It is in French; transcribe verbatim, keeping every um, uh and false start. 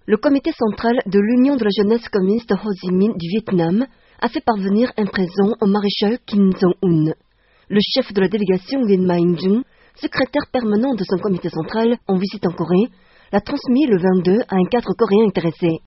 Le comité central de l'Union de la jeunesse communiste Ho Chi Minh du Vietnam a fait parvenir un présent au maréchal Kim Jong-un. Le chef de la délégation Nguyen Ma In-jung, secrétaire permanent de son comité central en visite en Corée, l'a transmis le vingt-deux à un cadre coréen intéressé.